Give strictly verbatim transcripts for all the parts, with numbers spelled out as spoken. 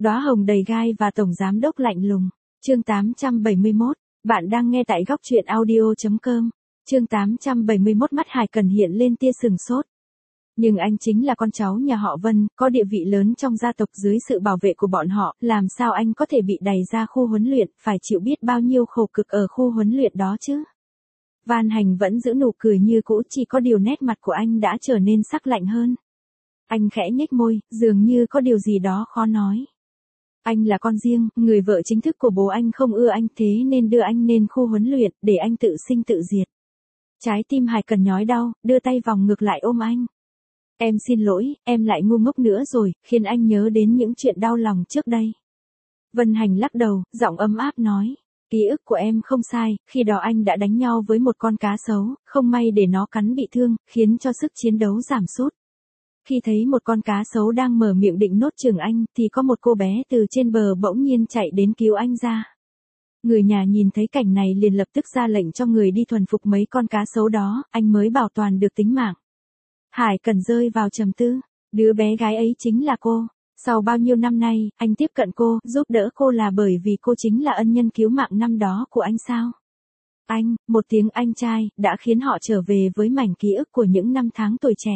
Đóa hồng đầy gai và tổng giám đốc lạnh lùng. Chương tám trăm bảy mươi mốt, bạn đang nghe tại góc truyện audio chấm com. Chương tám trăm bảy mươi mốt mắt Hải Cần hiện lên tia sừng sốt. Nhưng anh chính là con cháu nhà họ Vân, có địa vị lớn trong gia tộc dưới sự bảo vệ của bọn họ, làm sao anh có thể bị đày ra khu huấn luyện, phải chịu biết bao nhiêu khổ cực ở khu huấn luyện đó chứ. Van Hành vẫn giữ nụ cười như cũ, chỉ có điều nét mặt của anh đã trở nên sắc lạnh hơn. Anh khẽ nhếch môi, dường như có điều gì đó khó nói. Anh là con riêng, người vợ chính thức của bố anh không ưa anh, thế nên đưa anh lên khu huấn luyện, để anh tự sinh tự diệt. Trái tim Hải Cần nhói đau, đưa tay vòng ngược lại ôm anh. Em xin lỗi, em lại ngu ngốc nữa rồi, khiến anh nhớ đến những chuyện đau lòng trước đây. Vân Hành lắc đầu, giọng ấm áp nói. Ký ức của em không sai, khi đó anh đã đánh nhau với một con cá sấu, không may để nó cắn bị thương, khiến cho sức chiến đấu giảm sút. Khi thấy một con cá sấu đang mở miệng định nuốt chửng anh, thì có một cô bé từ trên bờ bỗng nhiên chạy đến cứu anh ra. Người nhà nhìn thấy cảnh này liền lập tức ra lệnh cho người đi thuần phục mấy con cá sấu đó, anh mới bảo toàn được tính mạng. Hải Cần rơi vào trầm tư, đứa bé gái ấy chính là cô. Sau bao nhiêu năm nay, anh tiếp cận cô, giúp đỡ cô là bởi vì cô chính là ân nhân cứu mạng năm đó của anh sao? Anh, một tiếng anh trai, đã khiến họ trở về với mảnh ký ức của những năm tháng tuổi trẻ.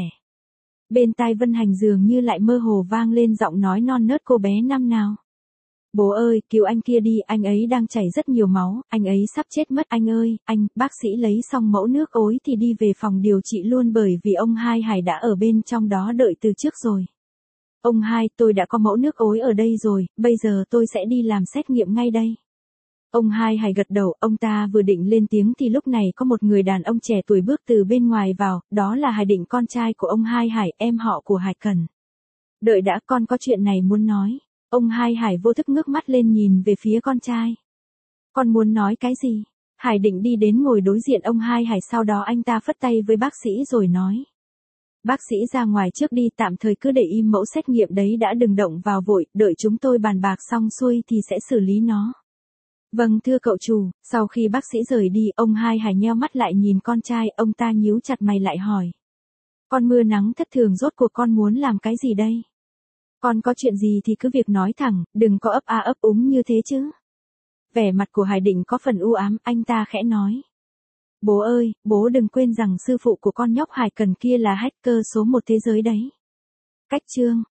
Bên tai Vân Hành dường như lại mơ hồ vang lên giọng nói non nớt cô bé năm nào. Bố ơi, cứu anh kia đi, anh ấy đang chảy rất nhiều máu, anh ấy sắp chết mất. Anh ơi, anh, bác sĩ lấy xong mẫu nước ối thì đi về phòng điều trị luôn, bởi vì ông Hai Hải đã ở bên trong đó đợi từ trước rồi. Ông Hai, tôi đã có mẫu nước ối ở đây rồi, bây giờ tôi sẽ đi làm xét nghiệm ngay đây. Ông Hai Hải gật đầu, ông ta vừa định lên tiếng thì lúc này có một người đàn ông trẻ tuổi bước từ bên ngoài vào, đó là Hải Định, con trai của ông Hai Hải, em họ của Hải Cần. Đợi đã, con có chuyện này muốn nói. Ông Hai Hải vô thức ngước mắt lên nhìn về phía con trai. Con muốn nói cái gì? Hải Định đi đến ngồi đối diện ông Hai Hải, sau đó anh ta phất tay với bác sĩ rồi nói. Bác sĩ ra ngoài trước đi, tạm thời cứ để im mẫu xét nghiệm đấy đã, đừng động vào vội, đợi chúng tôi bàn bạc xong xuôi thì sẽ xử lý nó. Vâng thưa cậu chủ. Sau khi bác sĩ rời đi, ông Hai Hải nheo mắt lại nhìn con trai, ông ta nhíu chặt mày lại hỏi. Con mưa nắng thất thường, rốt cuộc con muốn làm cái gì đây? Con có chuyện gì thì cứ việc nói thẳng, đừng có ấp a ấp úng như thế chứ. Vẻ mặt của Hải Định có phần u ám, anh ta khẽ nói. Bố ơi, bố đừng quên rằng sư phụ của con nhóc Hải Cần kia là hacker số một thế giới đấy. Cách chương.